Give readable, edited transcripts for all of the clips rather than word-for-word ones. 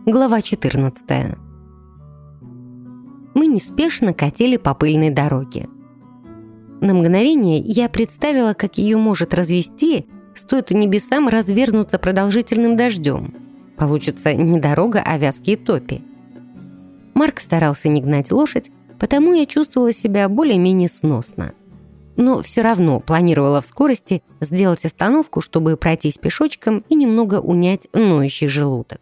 Глава 14. Мы неспешно катили по пыльной дороге. На мгновение я представила, как ее может развести, стоит небесам развернуться продолжительным дождем. Получится не дорога, а вязкие топи. Марк старался не гнать лошадь, потому я чувствовала себя более-менее сносно. Но все равно планировала в скорости сделать остановку, чтобы пройтись пешочком и немного унять ноющий желудок.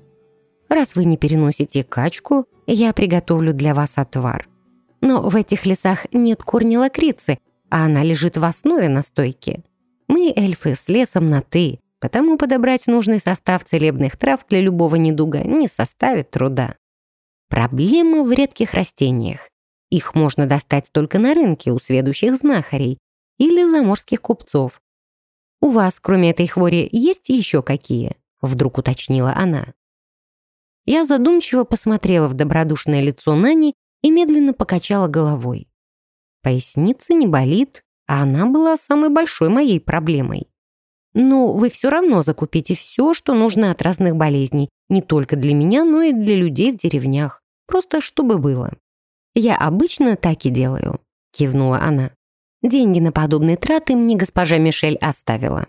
Раз вы не переносите качку, я приготовлю для вас отвар. Но в этих лесах нет корня лакрицы, а она лежит в основе настойки. Мы, эльфы, с лесом на «ты», потому подобрать нужный состав целебных трав для любого недуга не составит труда. Проблема в редких растениях. Их можно достать только на рынке у сведущих знахарей или заморских купцов. «У вас, кроме этой хвори, есть еще какие?» — вдруг уточнила она. Я задумчиво посмотрела в добродушное лицо Нани и медленно покачала головой. Поясница не болит, а она была самой большой моей проблемой. Но вы все равно закупите все, что нужно от разных болезней, не только для меня, но и для людей в деревнях, просто чтобы было. «Я обычно так и делаю», — кивнула она. «Деньги на подобные траты мне госпожа Мишель оставила».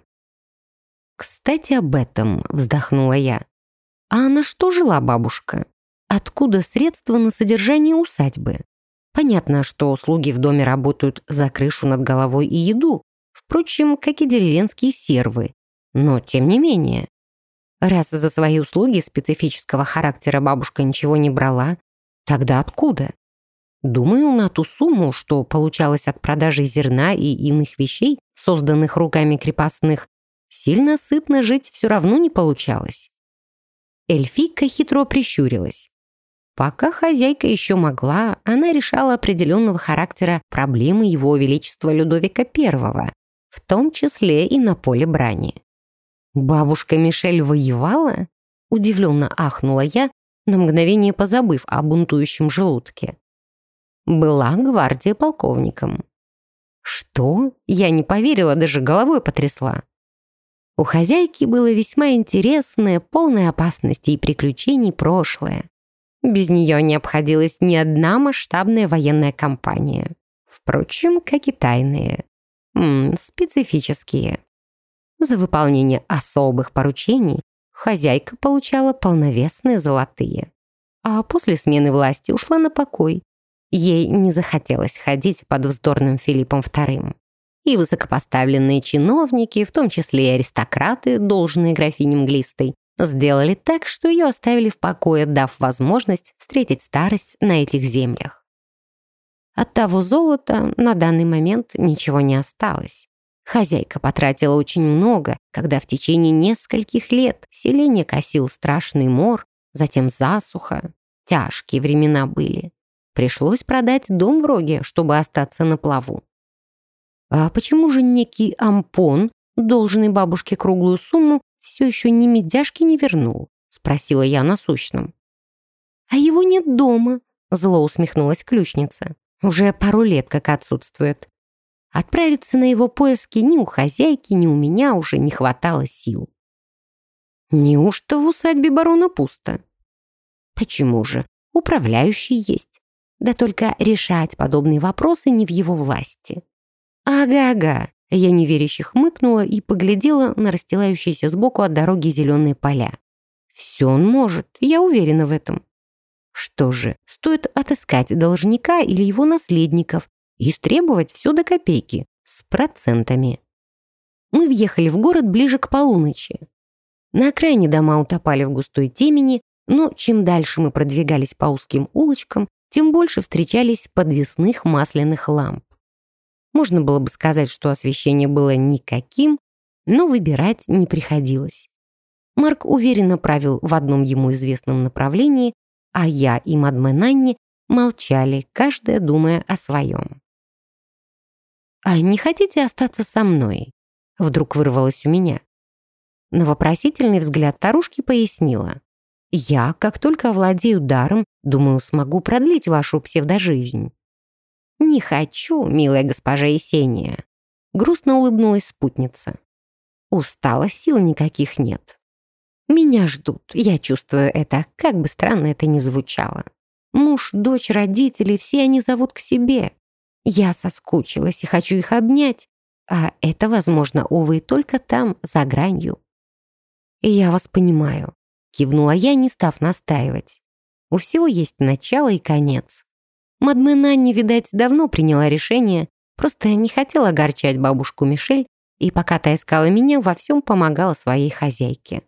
«Кстати, об этом», — вздохнула я. «А на что жила бабушка? Откуда средства на содержание усадьбы? Понятно, что слуги в доме работают за крышу над головой и еду, впрочем, как и деревенские сервы. Но тем не менее. Раз за свои услуги специфического характера бабушка ничего не брала, тогда откуда? Думаю, на ту сумму, что получалось от продажи зерна и иных вещей, созданных руками крепостных, сильно сытно жить все равно не получалось». Эльфийка хитро прищурилась. Пока хозяйка еще могла, она решала определенного характера проблемы его величества Людовика I, в том числе и на поле брани. «Бабушка Мишель воевала?» — удивленно ахнула я, на мгновение позабыв о бунтующем желудке. «Была гвардия полковником». «Что?» — я не поверила, даже головой потрясла. У хозяйки было весьма интересное, полное опасностей и приключений прошлое. Без нее не обходилась ни одна масштабная военная кампания. Впрочем, как и тайные. Специфические. За выполнение особых поручений хозяйка получала полновесные золотые. А после смены власти ушла на покой. Ей не захотелось ходить под вздорным Филиппом II. И высокопоставленные чиновники, в том числе и аристократы, должные графине Мглистой, сделали так, что ее оставили в покое, дав возможность встретить старость на этих землях. От того золота на данный момент ничего не осталось. Хозяйка потратила очень много, когда в течение нескольких лет селение косил страшный мор, затем засуха. Тяжкие времена были. Пришлось продать дом в Роге, чтобы остаться на плаву. «А почему же некий Ампон, должный бабушке круглую сумму, все еще ни медяшки не вернул?» — спросила я насущным. «А его нет дома», — зло усмехнулась ключница. «Уже пару лет как отсутствует. Отправиться на его поиски ни у хозяйки, ни у меня уже не хватало сил». «Неужто в усадьбе барона пусто?» «Почему же? Управляющий есть. Да только решать подобные вопросы не в его власти». «Ага-ага», — я неверяще хмыкнула и поглядела на расстилающиеся сбоку от дороги зеленые поля. «Все он может, я уверена в этом». Что же, стоит отыскать должника или его наследников и истребовать все до копейки, с процентами. Мы въехали в город ближе к полуночи. На окраине дома утопали в густой темени, но чем дальше мы продвигались по узким улочкам, тем больше встречались подвесных масляных ламп. Можно было бы сказать, что освещение было никаким, но выбирать не приходилось. Марк уверенно правил в одном ему известном направлении, а я и мадме Нанни молчали, каждая думая о своем. «А не хотите остаться со мной?» Вдруг вырвалось у меня. На вопросительный взгляд старушки пояснила. «Я, как только овладею даром, думаю, смогу продлить вашу псевдожизнь». «Не хочу, милая госпожа Есения», — грустно улыбнулась спутница. «Устала, сил никаких нет». Меня ждут, я чувствую это, как бы странно это ни звучало. Муж, дочь, родители, все они зовут к себе. Я соскучилась и хочу их обнять, а это возможно, увы, только там, за гранью. «Я вас понимаю», — кивнула я, не став настаивать. «У всего есть начало и конец». Мадмен Анни, видать, давно приняла решение, просто не хотела огорчать бабушку Мишель, и пока та искала меня, во всем помогала своей хозяйке.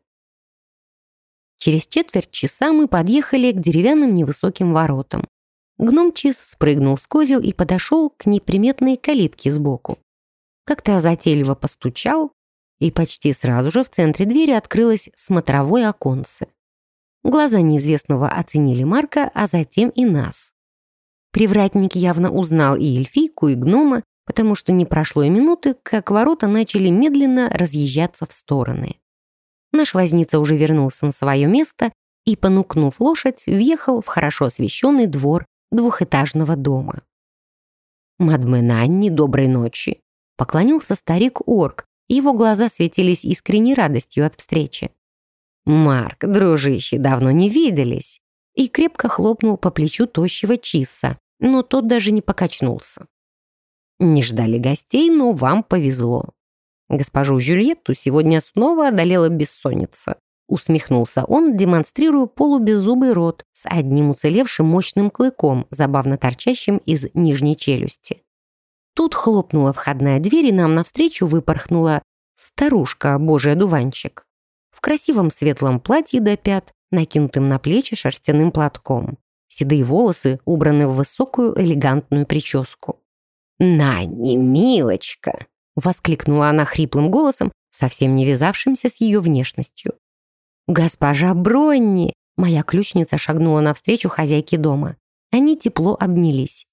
Через четверть часа мы подъехали к деревянным невысоким воротам. Гном Чиз спрыгнул с козел и подошел к неприметной калитке сбоку. Как-то затейливо постучал, и почти сразу же в центре двери открылось смотровое оконце. Глаза неизвестного оценили Марка, а затем и нас. Привратник явно узнал и эльфийку, и гнома, потому что не прошло и минуты, как ворота начали медленно разъезжаться в стороны. Наш возница уже вернулся на свое место и, понукнув лошадь, въехал в хорошо освещенный двор двухэтажного дома. «Мадмен Анни, доброй ночи!» — поклонился старик-орк, и его глаза светились искренней радостью от встречи. «Марк, дружище, давно не виделись!» И крепко хлопнул по плечу тощего Чисса, но тот даже не покачнулся. «Не ждали гостей, но вам повезло. Госпожу Жюльетту сегодня снова одолела бессонница», усмехнулся он, демонстрируя полубеззубый рот с одним уцелевшим мощным клыком, забавно торчащим из нижней челюсти. Тут хлопнула входная дверь, и нам навстречу выпорхнула старушка, божий одуванчик, в красивом светлом платье до пят, накинутым на плечи шерстяным платком. Седые волосы убраны в высокую элегантную прическу. «Нанни, милочка!» — воскликнула она хриплым голосом, совсем не вязавшимся с ее внешностью. «Госпожа Бронни!» — моя ключница шагнула навстречу хозяйке дома. Они тепло обнялись.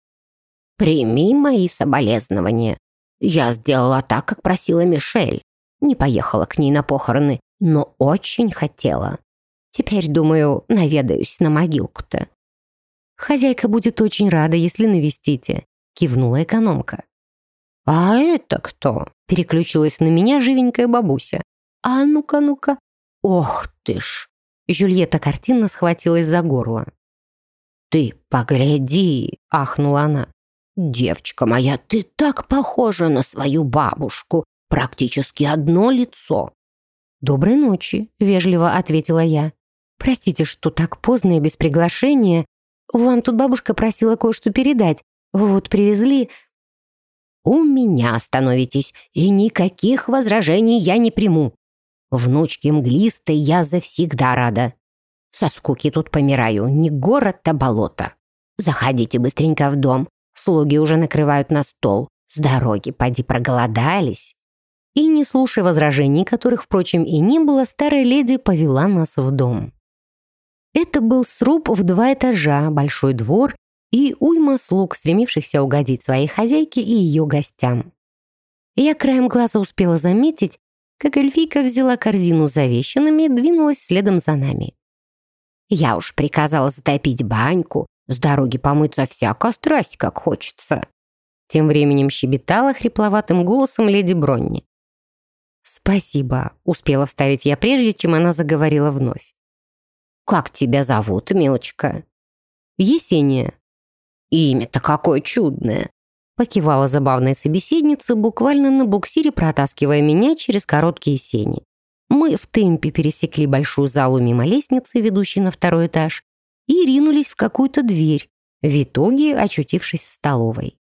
«Прими мои соболезнования. Я сделала так, как просила Мишель. Не поехала к ней на похороны, но очень хотела. Теперь, думаю, наведаюсь на могилку-то». «Хозяйка будет очень рада, если навестите», — кивнула экономка. «А это кто?» — переключилась на меня живенькая бабуся. «А ну-ка, ну-ка! Ох ты ж!» Жюльетта картинно схватилась за горло. «Ты погляди!» — ахнула она. «Девочка моя, ты так похожа на свою бабушку! Практически одно лицо!» «Доброй ночи!» — вежливо ответила я. «Простите, что так поздно и без приглашения. Вам тут бабушка просила кое-что передать. Вот привезли...» «У меня остановитесь, и никаких возражений я не приму. Внучке мглистой я завсегда рада. Со скуки тут помираю, не город, а болото. Заходите быстренько в дом, слуги уже накрывают на стол. С дороги поди проголодались». И, не слушая возражений, которых, впрочем, и не было, старая леди повела нас в дом. Это был сруб в 2 этажа, большой двор и уйма слуг, стремившихся угодить своей хозяйке и ее гостям. Я краем глаза успела заметить, как эльфийка взяла корзину с завещанными и двинулась следом за нами. «Я уж приказала затопить баньку, с дороги помыться всяко страсть, как хочется», тем временем щебетала хрипловатым голосом леди Бронни. «Спасибо», — успела вставить я прежде, чем она заговорила вновь. «Как тебя зовут, милочка?» «Есения». «Имя-то какое чудное!» — покивала забавная собеседница, буквально на буксире протаскивая меня через короткие сени. Мы в темпе пересекли большую залу мимо лестницы, ведущей на 2-й этаж, и ринулись в какую-то дверь, в итоге очутившись в столовой.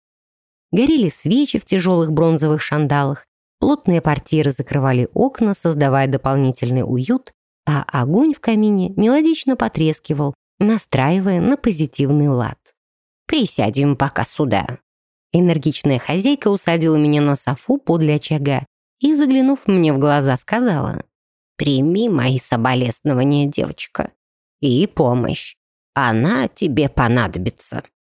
Горели свечи в тяжелых бронзовых шандалах, плотные портьеры закрывали окна, создавая дополнительный уют, а огонь в камине мелодично потрескивал, настраивая на позитивный лад. «Присядем пока сюда». Энергичная хозяйка усадила меня на софу подле очага и, заглянув мне в глаза, сказала: «Прими мои соболезнования, девочка, и помощь. Она тебе понадобится».